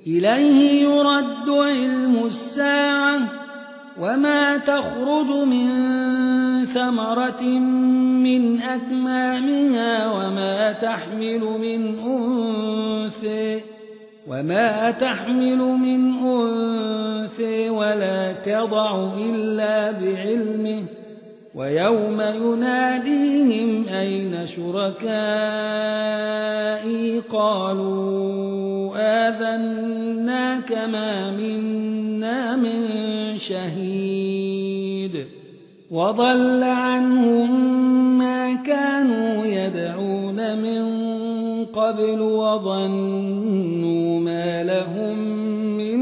إليه يرد علم الساعة وما تخرج من ثمرة من أكمامها وما تحمل من أنثى ولا تضع إلا بعلمه ويوم يناديهم أين شركائي قالوا آذناك ما منا من شهيد وضل عنهم ما كانوا يدعون من قبل وظنوا ما لهم من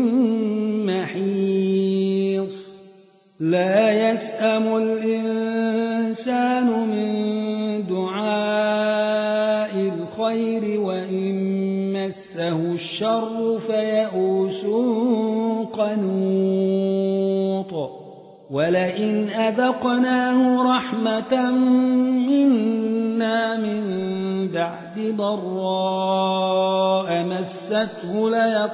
محيص لا يسأم الإنسان من دعاء الخير وإن مسه الشر فيئوس قنوط ولئن أذقناه رحمة منا من بعد ضراء مسته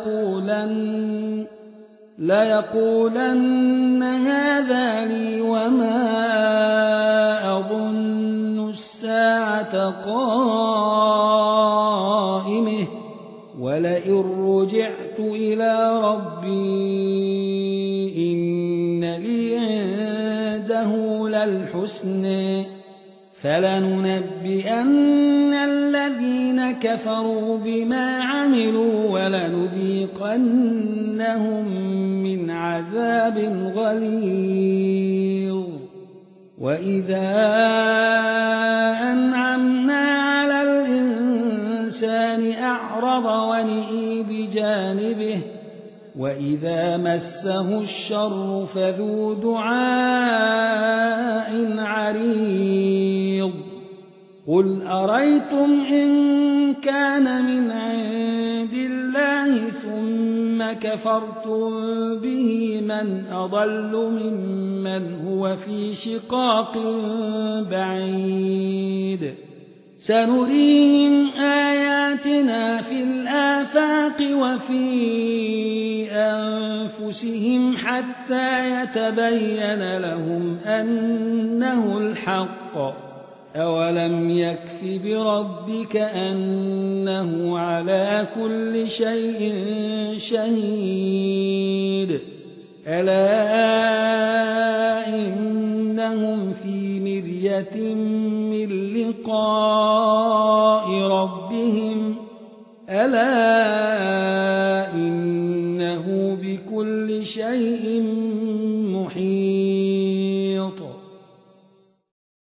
ليقولن هذا لي وما أظن الساعة قائمة ولئن رجعت إلى ربي إن لي عنده للحسنى فلننبئن الذين كفروا بما عملوا ولنذيقنهم من عذاب غليظ وإذا أنعمنا على الإنسان أعرض ونئي بجانبه وإذا مسه الشر فذو دعاء عريض قل أريتم إن كان من عند الله ثم كفرتم به من أضل ممن هو في شقاق بعيد سنريهم آياتنا في الآفاق وفي أنفسهم حتى يتبين لهم أنه الحق أولم يكف بربك أنه على كل شيء شهيد ألا إنهم في مرية من لقاء ربهم ألا إنه بكل شيء محيط